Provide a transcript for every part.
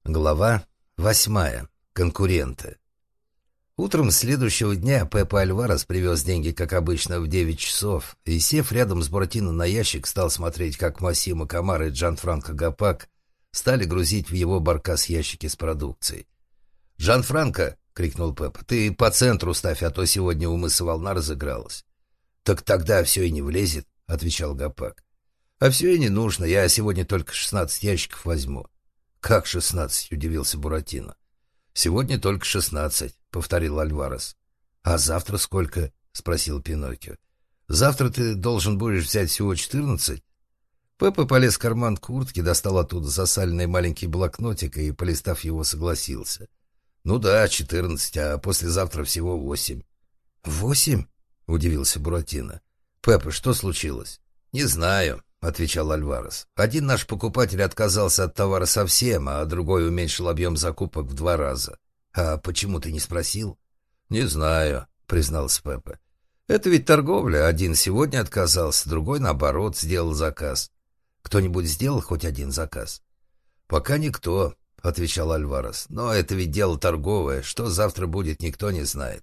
Глава 8. Конкуренты. Утром следующего дня Пеппа Альварес привез деньги, как обычно, в 9 часов, и, сев рядом с Буратино на ящик, стал смотреть, как Массимо Камара и Джанфранко Гапак стали грузить в его баркас ящики с продукцией. «Джанфранко!» — крикнул Пеппа. «Ты по центру ставь, а то сегодня у мыса волна разыгралась». «Так тогда все и не влезет», — отвечал Гапак. «А все и не нужно, я сегодня только 16 ящиков возьму». «Как 16?» — удивился Буратино. «Сегодня только 16», — повторил Альварес. «А завтра сколько?» — спросил Пиноккио. «Завтра ты должен будешь взять всего 14?» Пеппа полез в карман куртки, достал оттуда засаленный маленький блокнотик и, полистав его, согласился. «Ну да, 14, а послезавтра всего 8». «8?» — удивился Буратино. «Пеппа, что случилось?» «Не знаю», — отвечал Альварес. «Один наш покупатель отказался от товара совсем, а другой уменьшил объем закупок в 2 раза. А почему ты не спросил?» «Не знаю», — признался Пеппа. «Это ведь торговля. Один сегодня отказался, другой, наоборот, сделал заказ. Кто-нибудь сделал хоть один заказ?» «Пока никто», — отвечал Альварес. «Но это ведь дело торговое. Что завтра будет, никто не знает».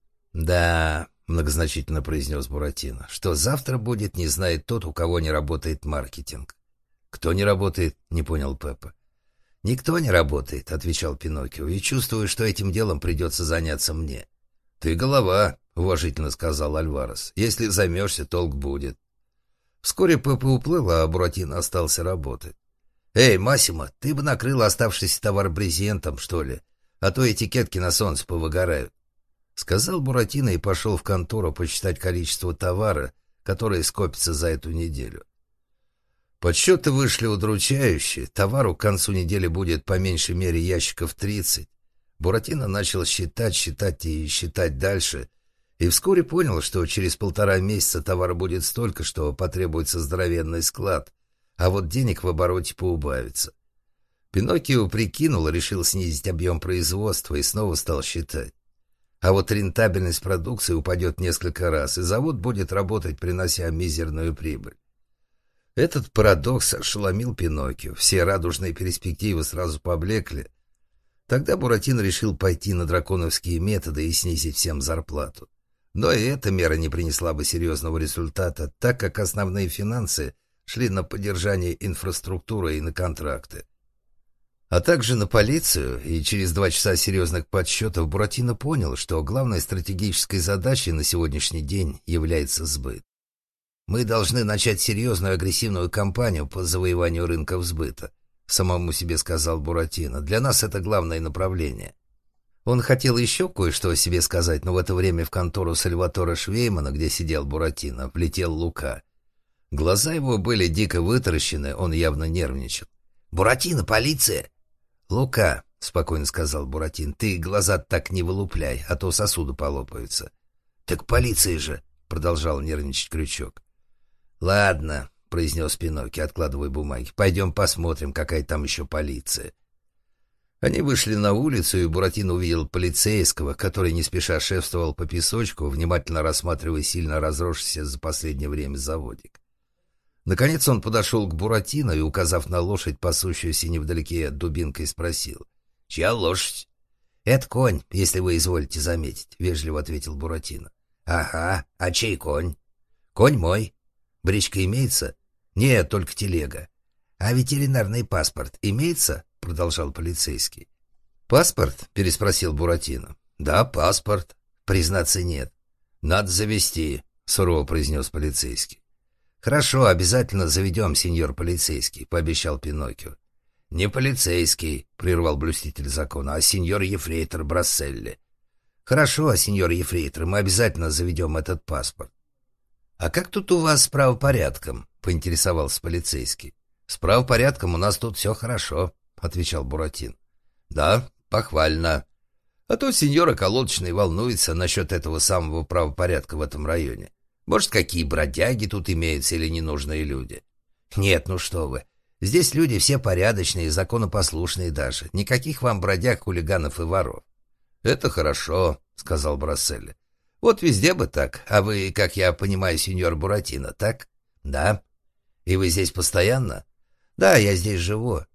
«Да», — многозначительно произнес Буратино. «Что завтра будет, не знает тот, у кого не работает маркетинг». «Кто не работает?» — не понял Пеппа. «Никто не работает», — отвечал Пиноккио, «и чувствую, что этим делом придется заняться мне». «Ты голова», — уважительно сказал Альварес. «Если займешься, толк будет». Вскоре Пеппа уплыл, а Буратино остался работать. «Эй, Массимо, ты бы накрыл оставшийся товар брезентом, что ли? А то этикетки на солнце повыгорают», — сказал Буратино и пошел в контору посчитать количество товара, которое скопится за эту неделю. Подсчеты вышли удручающие. Товару к концу недели будет по меньшей мере ящиков 30. Буратино начал считать и считать дальше, и вскоре понял, что через 1,5 месяца товара будет столько, что потребуется здоровенный склад, а вот денег в обороте поубавится. Пиноккио прикинул, решил снизить объем производства и снова стал считать. А вот рентабельность продукции упадет несколько раз, и завод будет работать, принося мизерную прибыль. Этот парадокс ошеломил Пиноккио. Все радужные перспективы сразу поблекли. Тогда Буратино решил пойти на драконовские методы и снизить всем зарплату. Но и эта мера не принесла бы серьезного результата, так как основные финансы шли на поддержание инфраструктуры и на контракты. А также на полицию, и через 2 часа серьезных подсчетов Буратино понял, что главной стратегической задачей на сегодняшний день является сбыт. «Мы должны начать серьезную агрессивную кампанию по завоеванию рынков сбыта», — самому себе сказал Буратино. «Для нас это главное направление». Он хотел еще кое-что о себе сказать, но в это время в контору Сальватора Швеймана, где сидел Буратино, влетел Лука. Глаза его были дико вытаращены, он явно нервничал. «Буратино, полиция!» «Лука», — спокойно сказал Буратино, — «ты глаза так не вылупляй, а то сосуды полопаются». «Так полиция же!» — продолжал нервничать Крючок. «Ладно», — произнес Пиноккио, откладывая бумаги, — «пойдем посмотрим, какая там еще полиция». Они вышли на улицу, и Буратино увидел полицейского, который не спеша шествовал по песочку, внимательно рассматривая сильно разросшийся за последнее время заводик. Наконец он подошел к Буратино и, указав на лошадь, пасущуюся невдалеке дубинкой, спросил: «Чья лошадь?» «Это конь, если вы изволите заметить», — вежливо ответил Буратино. «Ага, а чей конь?» «Конь мой». «Бричка имеется?» «Нет, только телега». «А ветеринарный паспорт имеется?» — продолжал полицейский. «Паспорт?» — переспросил Буратино. «Да, паспорт». «Признаться, нет». «Надо завести», — сурово произнес полицейский. «Хорошо, обязательно заведем, сеньор полицейский», — пообещал Пиноккио. «Не полицейский», — прервал блюститель закона, — «а сеньор ефрейтор Брасселли». «Хорошо, сеньор ефрейтор, мы обязательно заведем этот паспорт». «А как тут у вас с правопорядком?» — поинтересовался полицейский. «С правопорядком у нас тут все хорошо», — отвечал Буратино. «Да, похвально. А то сеньор околоточный волнуется насчет этого самого правопорядка в этом районе. Может, какие бродяги тут имеются или ненужные люди?» «Нет, ну что вы. Здесь люди все порядочные, законопослушные даже. Никаких вам бродяг, хулиганов и воров». «Это хорошо», — сказал Брасселли. «Вот везде бы так. А вы, как я понимаю, сеньор Буратино, так?» «Да». «И вы здесь постоянно?» «Да, я здесь живу».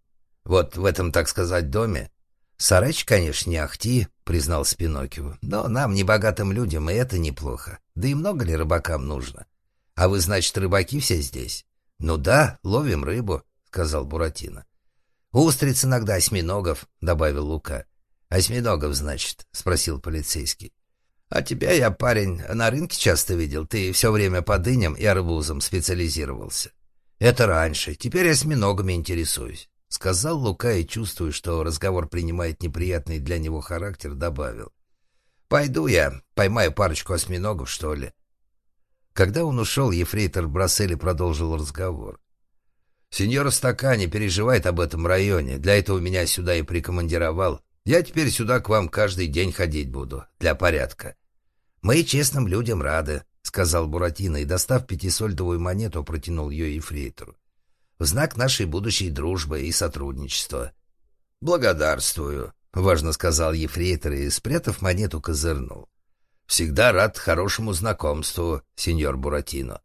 Вот в этом, так сказать, доме. Сарайчик, конечно, не ахти, признал Пиноккио, но нам, небогатым людям, и это неплохо. Да и много ли рыбакам нужно? А вы, значит, рыбаки все здесь? Ну да, ловим рыбу, сказал Буратино. Устриц иногда, осьминогов, добавил Лука. Осьминогов, значит, спросил полицейский. А тебя я, парень, на рынке часто видел. Ты все время по дыням и арбузам специализировался. Это раньше, теперь осьминогами интересуюсь. Сказал Лука и, чувствуя, что разговор принимает неприятный для него характер, добавил. «Пойду я, поймаю парочку осьминогов, что ли». Когда он ушел, ефрейтор Брасселли продолжил разговор. «Сеньор Стака не переживает об этом районе, для этого меня сюда и прикомандировал. Я теперь сюда к вам каждый день ходить буду, для порядка». «Мы честным людям рады», — сказал Буратино и, достав 5-сольдовую монету, протянул ее ефрейтору. «В знак нашей будущей дружбы и сотрудничества». «Благодарствую», — важно сказал ефрейтор и, спрятав монету, козырнул. «Всегда рад хорошему знакомству, сеньор Буратино».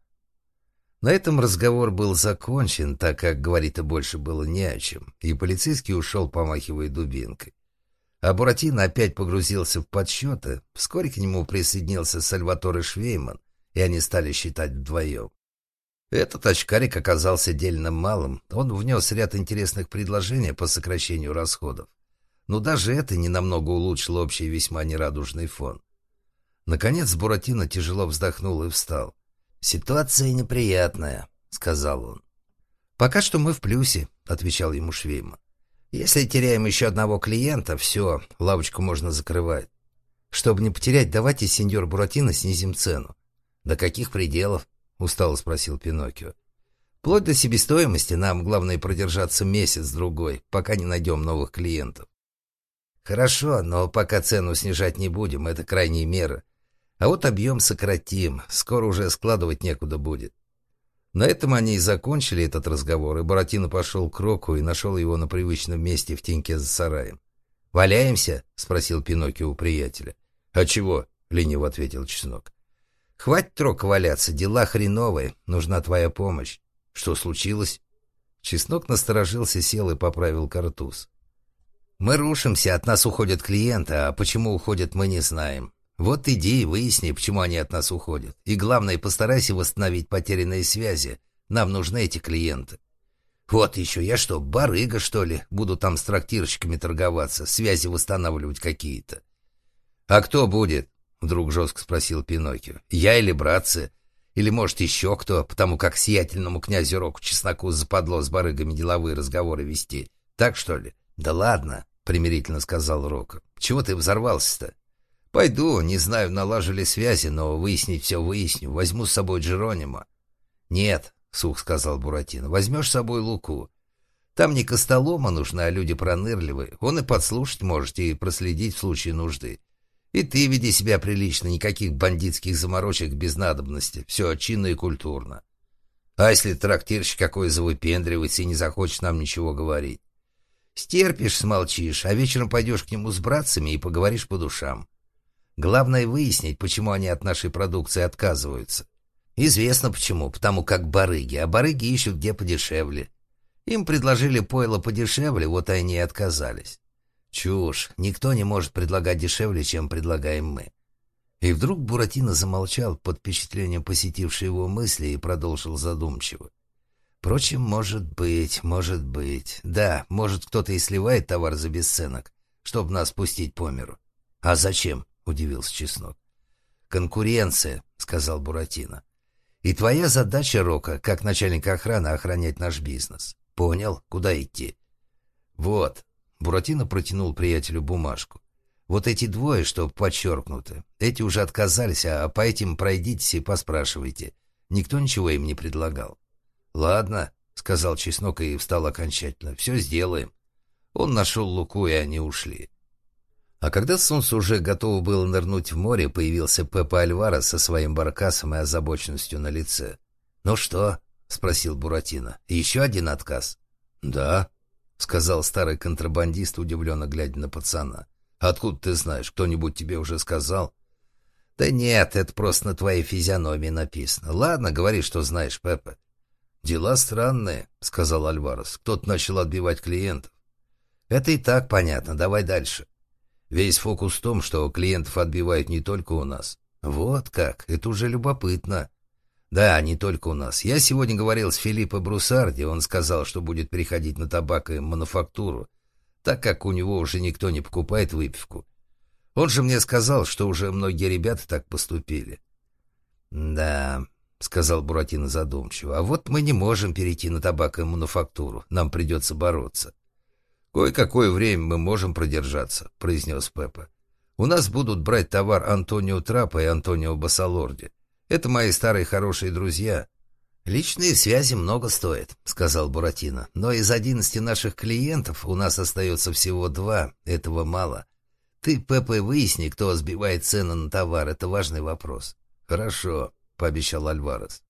На этом разговор был закончен, так как говорить-то больше было не о чем, и полицейский ушел, помахивая дубинкой. А Буратино опять погрузился в подсчеты. Вскоре к нему присоединился Сальваторе Швейман, и они стали считать вдвоем. Этот очкарик оказался дельным малым. Он внес ряд интересных предложений по сокращению расходов. Но даже это ненамного улучшило общий весьма нерадужный фон. Наконец Буратино тяжело вздохнул и встал. «Ситуация неприятная», — сказал он. «Пока что мы в плюсе», — отвечал ему Швейман. «Если теряем еще одного клиента, все, лавочку можно закрывать. Чтобы не потерять, давайте, сеньор Буратино, снизим цену». «До каких пределов?» — устало спросил Пиноккио. «Вплоть до себестоимости. Нам главное продержаться месяц-другой, пока не найдем новых клиентов». «Хорошо, но пока цену снижать не будем, это крайняя мера. А вот объем сократим, скоро уже складывать некуда будет». На этом они и закончили этот разговор, и Буратино пошел к Року и нашел его на привычном месте в теньке за сараем. «Валяемся?» — спросил Пиноккио у приятеля. «А чего?» — лениво ответил Чеснок. «Хватит, Рок, валяться, дела хреновые, нужна твоя помощь». «Что случилось?» Чеснок насторожился, сел и поправил картуз. «Мы рушимся, от нас уходят клиенты, а почему уходят, мы не знаем. Вот иди и выясни, почему они от нас уходят. И главное, постарайся восстановить потерянные связи. Нам нужны эти клиенты». «Вот еще, я что, барыга, что ли? Буду там с трактирщиками торговаться, связи восстанавливать какие-то». «А кто будет?» — вдруг жестко спросил Пиноккио. «Я или братцы? Или, может, еще кто, потому как сиятельному князю Року Чесноку западло с барыгами деловые разговоры вести. Так, что ли?» «Да ладно», — примирительно сказал Рока. «Чего ты взорвался-то?» «Пойду, не знаю, налажу ли связи, но выяснить все выясню. Возьму с собой Джеронимо». «Нет», — сухо сказал Буратино, — «возьмешь с собой Луку. Там не костолома нужна, а люди пронырливые. Он и подслушать может, и проследить в случае нужды. И ты веди себя прилично, никаких бандитских заморочек без надобности. Все чинно и культурно. А если трактирщик какой завыпендривается и не захочет нам ничего говорить? Стерпишь, смолчишь, а вечером пойдешь к нему с братцами и поговоришь по душам. Главное выяснить, почему они от нашей продукции отказываются. Известно почему, потому как барыги, а барыги ищут где подешевле. Им предложили пойло подешевле, вот они и отказались. Чушь, никто не может предлагать дешевле, чем предлагаем мы». И вдруг Буратино замолчал под впечатлением посетившей его мысли и продолжил задумчиво. «Впрочем, может быть. Да, может, кто-то и сливает товар за бесценок, чтобы нас пустить по миру». «А зачем?» — удивился Чеснок. «Конкуренция», — сказал Буратино. «И твоя задача, Рока, как начальника охраны, охранять наш бизнес. Понял? Куда идти?» «Вот». Буратино протянул приятелю бумажку. «Вот эти двое, что подчеркнуты, эти уже отказались, а по этим пройдитесь и поспрашивайте. Никто ничего им не предлагал». «Ладно», — сказал Чеснок и встал окончательно. «Все сделаем». Он нашел Луку, и они ушли. А когда солнце уже готово было нырнуть в море, появился Пепе Альварес со своим баркасом и озабоченностью на лице. «Ну что?» — спросил Буратино. «Еще один отказ?» «Да», — сказал старый контрабандист, удивленно глядя на пацана. «Откуда ты знаешь? Кто-нибудь тебе уже сказал?» «Да нет, это просто на твоей физиономии написано. Ладно, говори, что знаешь, Пепе». «Дела странные», — сказал Альварес. «Кто-то начал отбивать клиентов». Это и так понятно, давай дальше. Весь фокус в том, что клиентов отбивают не только у нас. Вот как, это уже любопытно. Да, не только у нас. Я сегодня говорил с Филиппо Бруссарди, он сказал, что будет переходить на табак и мануфактуру, так как у него уже никто не покупает выпивку. Он же мне сказал, что уже многие ребята так поступили. Да, сказал Буратино задумчиво, а вот мы не можем перейти на табак и мануфактуру, нам придется бороться. Кое-какое время мы можем продержаться, произнес Пеппа. У нас будут брать товар Антонио Трапа и Антонио Бассалорди. Это мои старые хорошие друзья. Личные связи много стоят, сказал Буратино. Но из 11 наших клиентов у нас остается всего 2. Этого мало. Ты, Пеппа, выясни, кто сбивает цены на товар. Это важный вопрос. Хорошо, пообещал Альварес.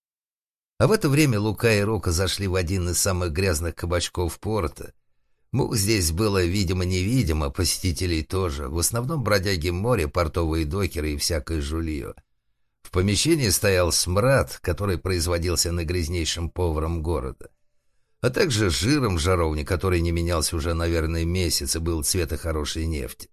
А в это время Лука и Рока зашли в один из самых грязных кабачков порта. Мух здесь было видимо-невидимо, посетителей тоже. В основном бродяги моря, портовые докеры и всякое жулье. В помещении стоял смрад, который производился наигрязнейшим поваром города, а также жиром в жаровне, который не менялся уже, наверное, месяц и был цвета хорошей нефти.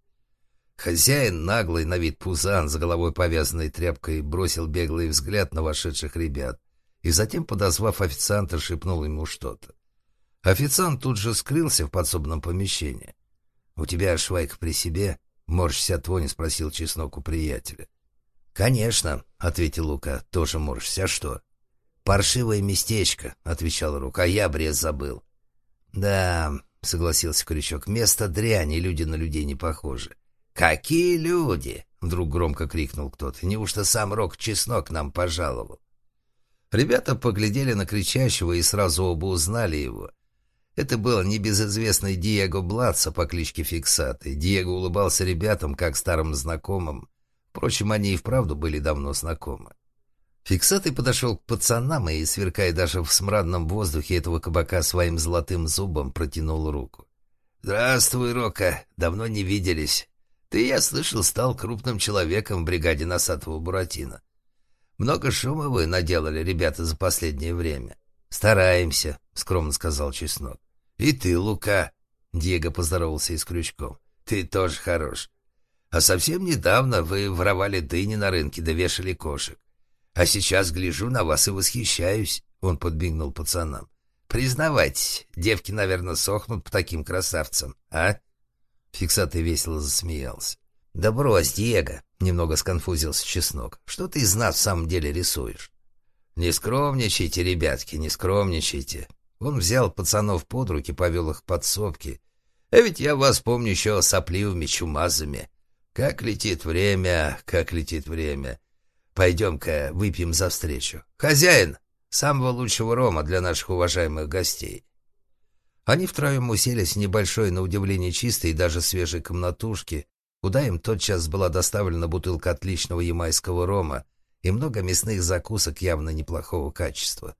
Хозяин, наглый на вид пузан, с головой повязанной тряпкой, бросил беглый взгляд на вошедших ребят и затем, подозвав официанта, шепнул ему что-то. Официант тут же скрылся в подсобном помещении. «У тебя швайка при себе?» — морщась от вони, спросил Чеснок у приятеля. «Конечно», — ответил Лука, — «тоже морщись. А что?» «Паршивое местечко», — отвечал Рука, — «а я обрез забыл». «Да», — согласился Крючок, — «место дрянь, и люди на людей не похожи». «Какие люди?» — вдруг громко крикнул кто-то. «Неужто сам Рок Чеснок нам пожаловал?» Ребята поглядели на кричащего и сразу оба узнали его. Это был небезызвестный Диего Блатца по кличке Фиксаты. Диего улыбался ребятам, как старым знакомым. Впрочем, они и вправду были давно знакомы. Фиксатый подошел к пацанам и, сверкая даже в смрадном воздухе этого кабака своим золотым зубом, протянул руку. «Здравствуй, Рока, давно не виделись. Ты, я слышал, стал крупным человеком в бригаде носатого Буратино. Много шума вы наделали, ребята, за последнее время». «Стараемся», — скромно сказал Чеснок. «И ты, Лука», — Диего поздоровался и с Крючком, — «ты тоже хорош. А совсем недавно вы воровали дыни на рынке да вешали кошек. А сейчас гляжу на вас и восхищаюсь», — он подмигнул пацанам. «Признавайтесь, девки, наверное, сохнут по таким красавцам, а?» Фиксатый весело засмеялся. «Да брось, Диего», — немного сконфузился Чеснок. «Что ты из нас в самом деле рисуешь?» «Не скромничайте, ребятки, не скромничайте». Он взял пацанов под руки, повел их в подсобки. «А ведь я вас помню еще сопливыми чумазами. Как летит время, как летит время. Пойдем-ка выпьем за встречу. Хозяин, самого лучшего рома для наших уважаемых гостей». Они втроем уселись в небольшой, на удивление чистой и даже свежей комнатушке, куда им тотчас была доставлена бутылка отличного ямайского рома и много мясных закусок явно неплохого качества.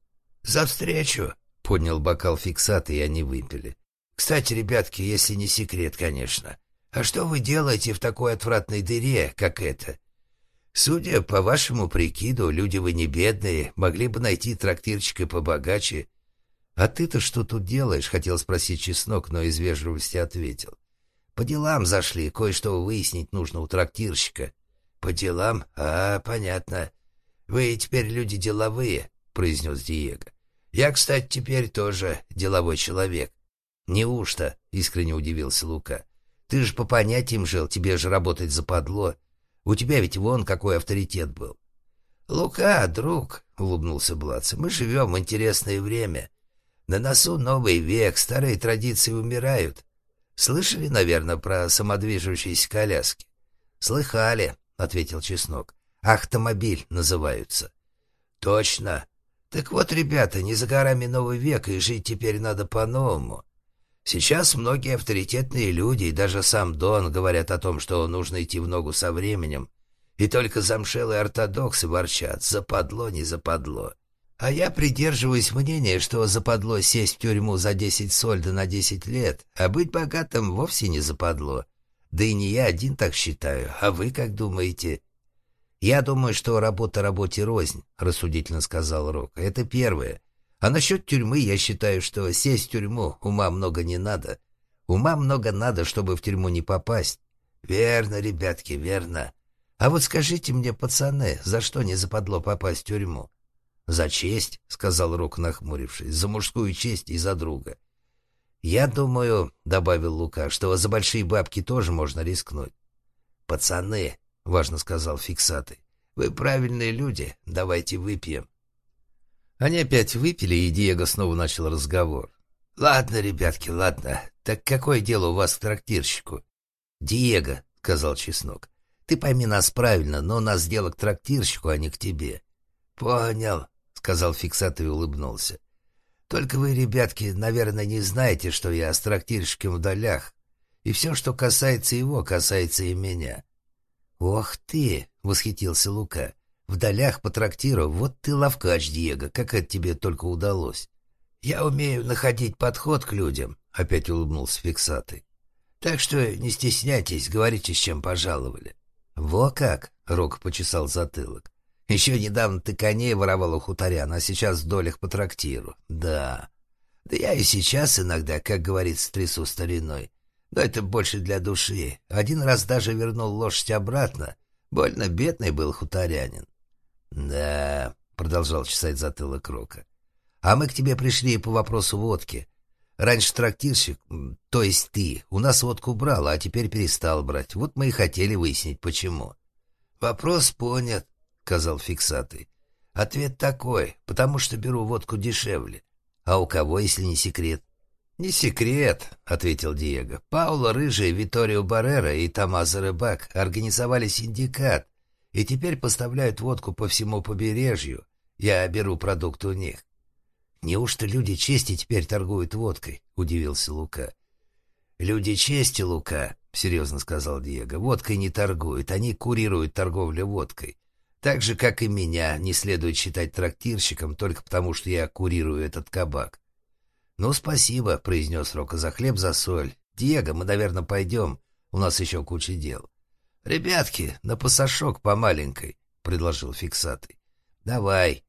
«За встречу!» — поднял бокал Фиксат, и они выпили. «Кстати, ребятки, если не секрет, конечно, а что вы делаете в такой отвратной дыре, как эта? Судя по вашему прикиду, люди вы не бедные, могли бы найти трактирчика побогаче». «А ты-то что тут делаешь?» — хотел спросить Чеснок, но из вежливости ответил. «По делам зашли, кое-что выяснить нужно у трактирщика». «По делам? А, понятно. Вы теперь люди деловые», — произнес Диего. «Я, кстати, теперь тоже деловой человек». «Неужто?» — искренне удивился Лука. «Ты же по понятиям жил, тебе же работать западло. У тебя ведь вон какой авторитет был». «Лука, друг», — улыбнулся Блатц, — «мы живем в интересное время. На носу новый век, старые традиции умирают. Слышали, наверное, про самодвижущиеся коляски?» «Слыхали», — ответил Чеснок. «Автомобиль называются». «Точно. Так вот, ребята, не за горами новый век, и жить теперь надо по-новому. Сейчас многие авторитетные люди, и даже сам Дон, говорят о том, что нужно идти в ногу со временем, и только замшелые ортодоксы ворчат: западло, не западло. А я придерживаюсь мнения, что западло сесть в тюрьму за 10 сольдо на 10 лет, а быть богатым вовсе не западло. Да и не я один так считаю, а вы как думаете?» «Я думаю, что работа работе рознь», — рассудительно сказал Рок. «Это первое. А насчет тюрьмы я считаю, что сесть в тюрьму ума много не надо. Ума много надо, чтобы в тюрьму не попасть. Верно, ребятки, верно. А вот скажите мне, пацаны, за что не западло попасть в тюрьму? За честь, сказал Рок, нахмурившись, за мужскую честь и за друга. Я думаю, добавил Лука, что за большие бабки тоже можно рискнуть. Пацаны, важно сказал Фиксатый, вы правильные люди, давайте выпьем. Они опять выпили, и Диего снова начал разговор. «Ладно, ребятки, ладно. Так какое дело у вас к трактирщику?» «Диего», — сказал Чеснок, — «ты пойми нас правильно, но у нас дело к трактирщику, а не к тебе». «Понял», — сказал Фиксатый и улыбнулся. «Только вы, ребятки, наверное, не знаете, что я с трактирщиком в долях, и все, что касается его, касается и меня». «Ох ты!» — восхитился Лука. «В долях по трактиру, вот ты ловкач, Диего, как это тебе только удалось?» «Я умею находить подход к людям», — опять улыбнулся Фиксатый. «Так что не стесняйтесь, говорите, с чем пожаловали». «Во как!» — Рок почесал затылок. «Еще недавно ты коней воровал у хуторян, а сейчас в долях по трактиру. Да. Да я и сейчас иногда, как говорится, трясу стариной. Но это больше для души. Один раз даже вернул лошадь обратно. Больно бедный был хуторянин». «Да», — продолжал чесать затылок Рока. «А мы к тебе пришли по вопросу водки. Раньше трактирщик, то есть ты, у нас водку брал, а теперь перестал брать. Вот мы и хотели выяснить, почему». «Вопрос понят», — сказал Фиксатый. «Ответ такой, потому что беру водку дешевле». «А у кого, если не секрет?» «Не секрет», — ответил Диего. «Пауло Рыжий, Виторио Баррера и Томазо Рыбак организовали синдикат и теперь поставляют водку по всему побережью. Я беру продукт у них». «Неужто люди чести теперь торгуют водкой?» — удивился Лука. «Люди чести, Лука», — серьезно сказал Диего, — «водкой не торгуют, они курируют торговлю водкой. Так же, как и меня, не следует считать трактирщиком только потому, что я курирую этот кабак». «Ну, спасибо», — произнес Рока, — «за хлеб, за соль. Диего, мы, наверное, пойдем, у нас еще куча дел». «Ребятки, на пасашок по маленькой», — предложил Фиксатый. «Давай».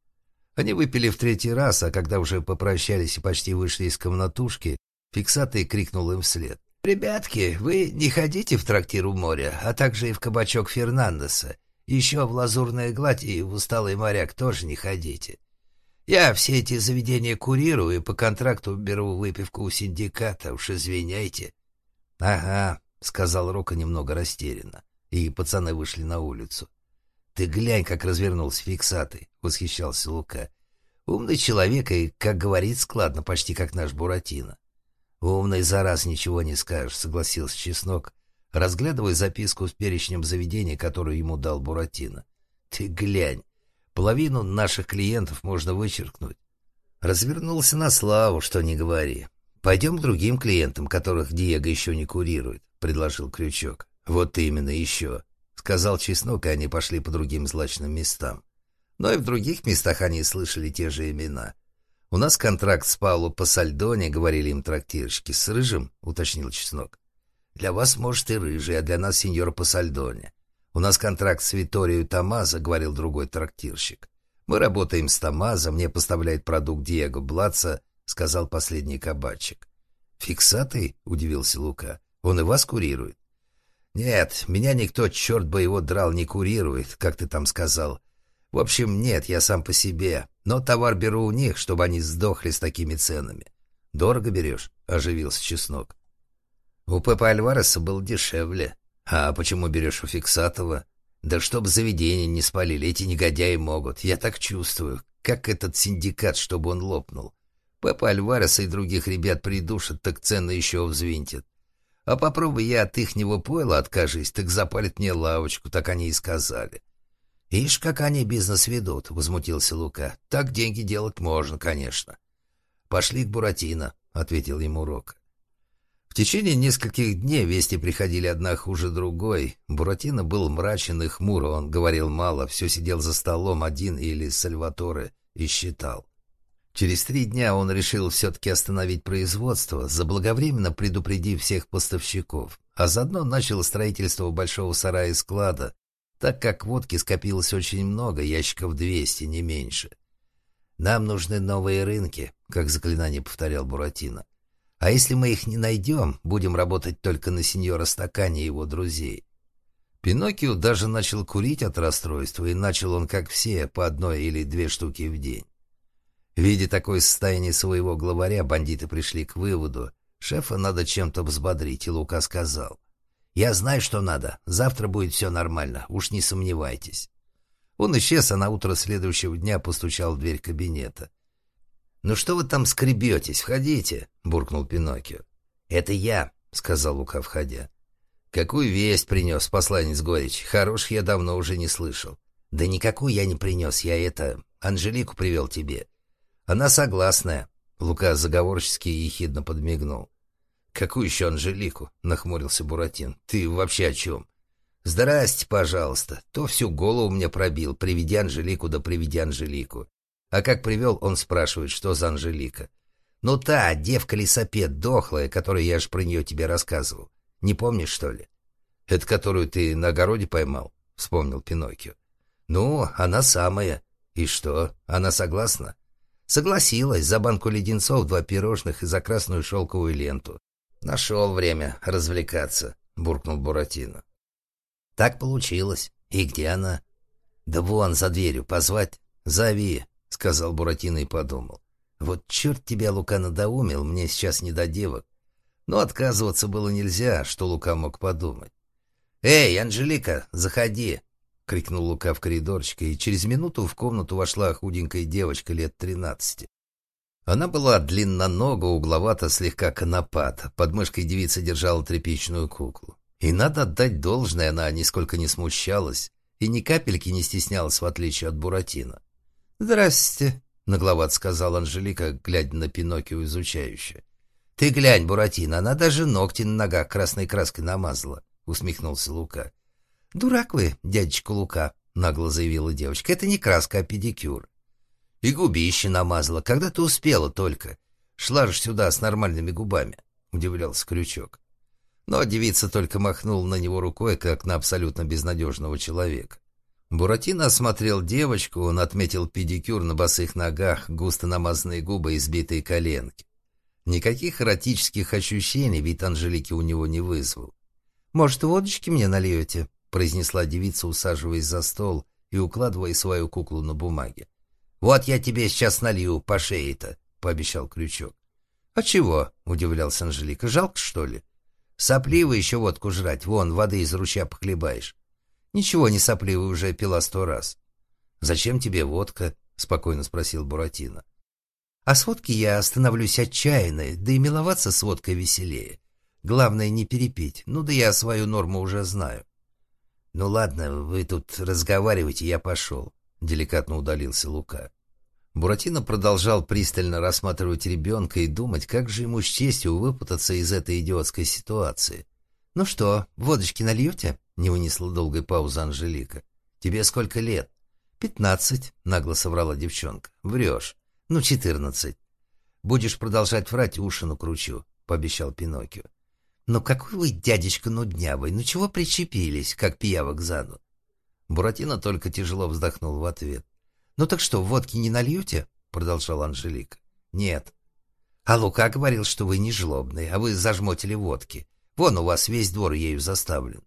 Они выпили в третий раз, а когда уже попрощались и почти вышли из комнатушки, Фиксатый крикнул им вслед. «Ребятки, вы не ходите в трактир у моря, а также и в кабачок Фернандеса. Еще в Лазурная гладь и в Усталый моряк тоже не ходите. Я все эти заведения курирую и по контракту беру выпивку у синдиката, уж извиняйте». «Ага», — сказал Рока немного растерянно, и пацаны вышли на улицу. «Ты глянь, как развернулся Фиксатый», — восхищался Лука. «Умный человек и, как говорит, складно, почти как наш Буратино». «Умный, за раз ничего не скажешь», — согласился Чеснок, разглядывая записку с перечнем заведений, которую ему дал Буратино. «Ты глянь, половину наших клиентов можно вычеркнуть». Развернулся на славу, что не говори. «Пойдем к другим клиентам, которых Диего еще не курирует», — предложил Крючок. «Вот именно, еще», — сказал Чеснок, и они пошли по другим злачным местам. Но и в других местах они слышали те же имена. «У нас контракт с Пауло Пасальдоне», — говорили им трактирщики. «С Рыжим», — уточнил Чеснок. «Для вас, может, и Рыжий, а для нас сеньор Пасальдоне. У нас контракт с Виторио Томазо», — говорил другой трактирщик. «Мы работаем с Томазо, мне поставляет продукт Диего Блатца», — сказал последний кабачик. «Фиксатый?» — удивился Лука. «Он и вас курирует?» «Нет, меня никто, черт бы его драл, не курирует, как ты там сказал. В общем, нет, я сам по себе, но товар беру у них, чтобы они сдохли с такими ценами». «Дорого берешь?» — оживился Чеснок. «У Пепа Альвареса был дешевле». «А почему берешь у Фиксатова?» «Да чтобы заведения не спалили, эти негодяи могут. Я так чувствую, как этот синдикат, чтобы он лопнул. Пепа Альвареса и других ребят придушат, так цены еще взвинтят. А попробуй я от ихнего пойла откажусь, так запалят мне лавочку», так они и сказали. «Ишь, как они бизнес ведут», — возмутился Лука. «Так деньги делать можно, конечно». «Пошли к Буратино», — ответил ему Рока. В течение нескольких дней вести приходили одна хуже другой. Буратино был мрачен и хмур, он говорил мало, все сидел за столом один или с Сальваторе и считал. Через 3 дня он решил все-таки остановить производство, заблаговременно предупредив всех поставщиков, а заодно начал строительство большого сарая и склада, так как водки скопилось очень много, ящиков 200, не меньше. «Нам нужны новые рынки», — как заклинание повторял Буратино. А если мы их не найдем, будем работать только на сеньора Стакани и его друзей». Пиноккио даже начал курить от расстройства, и начал он, как все, по одной или две штуки в день. Видя такое состояние своего главаря, бандиты пришли к выводу: шефа надо чем-то взбодрить, и Лука сказал: «Я знаю, что надо. Завтра будет все нормально, уж не сомневайтесь». Он исчез, а на утро следующего дня постучал в дверь кабинета. «Ну что вы там скребетесь? Входите», — буркнул Пиноккио. «Это я», — сказал Лука, входя. «Какую весть принес посланец Горич? Хороших я давно уже не слышал». «Да никакую я не принес, Анжелику привел тебе». «Она согласная», — Лука заговорчески и ехидно подмигнул. «Какую еще Анжелику?» — нахмурился Буратин. «Ты вообще о чем?» «Здрасте, пожалуйста. То всю голову мне пробил. Приведи Анжелику, да приведи Анжелику». А как привел, он спрашивает, что за Анжелика. «Ну та, девка-лесопед, дохлая, которую я же про нее тебе рассказывал. Не помнишь, что ли?» «Это которую ты на огороде поймал?» — вспомнил Пиноккио. «Ну, она самая. И что, она согласна?» «Согласилась. За банку леденцов, 2 пирожных и за красную шелковую ленту». «Нашел время развлекаться», — буркнул Буратино. «Так получилось. И где она?» «Да вон, за дверью. Позвать?» «Зови», — сказал Буратино и подумал. «Вот черт тебя, Лука, надоумил, мне сейчас не до девок». Но отказываться было нельзя, что Лука мог подумать. «Эй, Анжелика, заходи!» — крикнул Лука в коридорчик, и через минуту в комнату вошла худенькая девочка лет 13. Она была длиннонога, угловата, слегка конопата. Под мышкой девица держала тряпичную куклу. И надо отдать должное, она нисколько не смущалась и ни капельки не стеснялась, в отличие от Буратино. «Здрасте», — нагловат сказала Анжелика, глядя на Пиноккио изучающе. «Ты глянь, Буратино, она даже ногти на ногах красной краской намазала», — усмехнулся Лука. «Дурак вы, дядечка Лука», — нагло заявила девочка. «Это не краска, а педикюр». «И губище намазала. Когда ты успела только? Шла же сюда с нормальными губами», — удивлялся Крючок. Но девица только махнула на него рукой, как на абсолютно безнадежного человека. Буратино осмотрел девочку, он отметил педикюр на босых ногах, густо намазанные губы и сбитые коленки. Никаких эротических ощущений вид Анжелики у него не вызвал. «Может, водочки мне нальете?» — произнесла девица, усаживаясь за стол и укладывая свою куклу на бумаге. «Вот я тебе сейчас налью по шее-то», — пообещал Крючок. «А чего?» — удивлялся Анжелика. «Жалко, что ли?» «Сопливый еще водку жрать. Вон, воды из ручья похлебаешь». «Ничего не сопливый, уже пила 100 раз». «Зачем тебе водка?» — спокойно спросил Буратино. «А с водки я становлюсь отчаянной, да и миловаться с водкой веселее. Главное не перепить. Ну да я свою норму уже знаю». «Ну ладно, вы тут разговаривайте, я пошел», — деликатно удалился Лука. Буратино продолжал пристально рассматривать ребенка и думать, как же ему с честью выпутаться из этой идиотской ситуации. «Ну что, водочки нальете?» — не вынесла долгой паузы Анжелика. «Тебе сколько лет?» 15, — нагло соврала девчонка. «Врешь. Ну, 14. Будешь продолжать врать, уши накручу», — пообещал Пиноккио. «Ну какой вы, дядечка, нуднявый, ну чего причепились, как пиявок к заду?» Буратино только тяжело вздохнул в ответ. «Ну так что, водки не нальете?» — продолжала Анжелика. «Нет». «А Лука говорил, что вы не жлобный, а вы зажмотили водки. Вон у вас весь двор ею заставлен».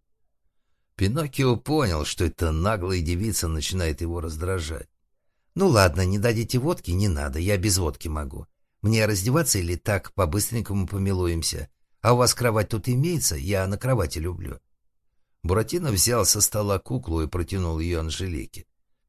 Пиноккио понял, что эта наглая девица начинает его раздражать. «Ну ладно, не дадите водки, не надо, я без водки могу. Мне раздеваться или так, по-быстренькому помилуемся? А у вас кровать тут имеется? Я на кровати люблю». Буратино взял со стола куклу и протянул ее Анжелике.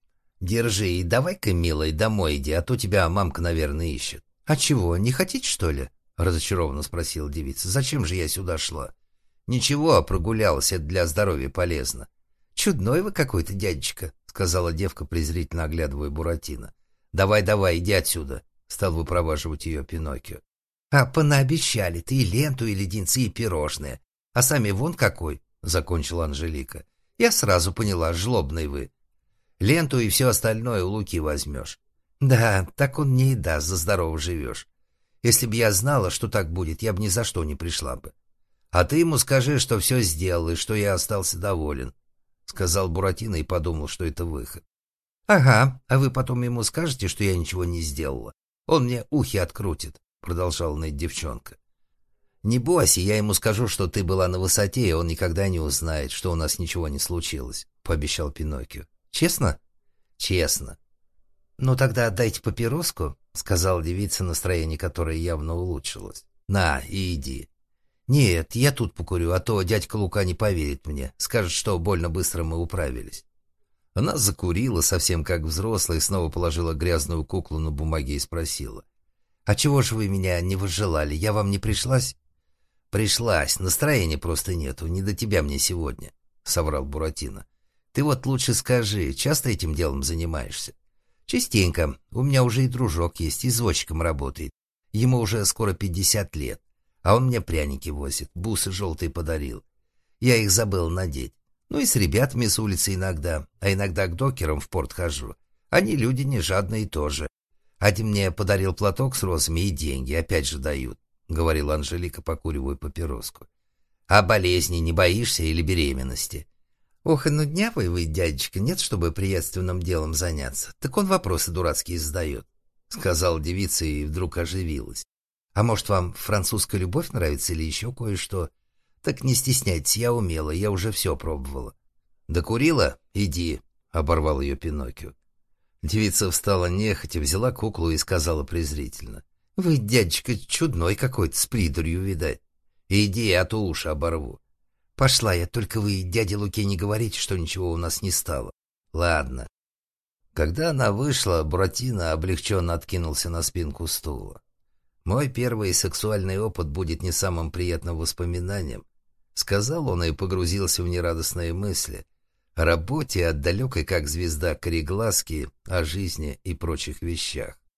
«Держи и давай-ка, милая, домой иди, а то тебя мамка, наверное, ищет». «А чего, не хотите, что ли?» — разочарованно спросила девица. «Зачем же я сюда шла?» «Ничего, прогулялась, это для здоровья полезно». «Чудной вы какой-то, дядечка», — сказала девка, презрительно оглядывая Буратино. «Давай, иди отсюда», — стал выпроваживать ее Пиноккио. «А понаобещали ты и ленту, и леденцы, и пирожные. А сами вон какой», — закончила Анжелика. «Я сразу поняла, жлобный вы. Ленту и все остальное у Луки возьмешь». «Да, так он мне и даст, за здорово живешь. Если б я знала, что так будет, я бы ни за что не пришла бы». «А ты ему скажи, что все сделал и что я остался доволен», — сказал Буратино и подумал, что это выход. «Ага, а вы потом ему скажете, что я ничего не сделала. Он мне ухи открутит», — продолжала ныть девчонка. Не бойся, я ему скажу, что ты была на высоте, и он никогда не узнает, что у нас ничего не случилось», — пообещал Пиноккио. «Честно?» «Честно». «Ну тогда отдайте папироску», — сказала девица, настроение которой явно улучшилось. «На, и иди». «Нет, я тут покурю, а то дядька Лука не поверит мне, скажет, что больно быстро мы управились». Она закурила, совсем как взрослая, и снова положила грязную куклу на бумаге и спросила. «А чего же вы меня не возжелали? Я вам не пришлась?» «Пришлась. Настроения просто нету. Не до тебя мне сегодня», — соврал Буратино. «Ты вот лучше скажи, часто этим делом занимаешься?» «Частенько. У меня уже и дружок есть, извозчиком работает. Ему уже скоро 50 лет. А он мне пряники возит, бусы желтые подарил. Я их забыл надеть. Ну и с ребятами с улицы иногда, а иногда к докерам в порт хожу. Они люди не жадные тоже. Один мне подарил платок с розами и деньги, опять же дают», — говорила Анжелика, покуривая папироску. «А болезни не боишься или беременности?» «Ох, и нуднявый вы, дядечка, нет, чтобы приветственным делом заняться. Так он вопросы дурацкие задает», — сказала девица и вдруг оживилась. «А может, вам французская любовь нравится или еще кое-что? Так не стесняйтесь, я умела, я уже все пробовала». «Докурила? Иди», — оборвал ее Пиноккио. Девица встала нехотя, взяла куклу и сказала презрительно. «Вы, дядечка, чудной какой-то, с придурью, видать. Иди, а то уши оборву». «Пошла я, только вы, дяде Луке, не говорите, что ничего у нас не стало». «Ладно». Когда она вышла, Буратино облегченно откинулся на спинку стула. «Мой первый сексуальный опыт будет не самым приятным воспоминанием», — сказал он и погрузился в нерадостные мысли о работе, от далекой, как звезда, кореглазки, о жизни и прочих вещах.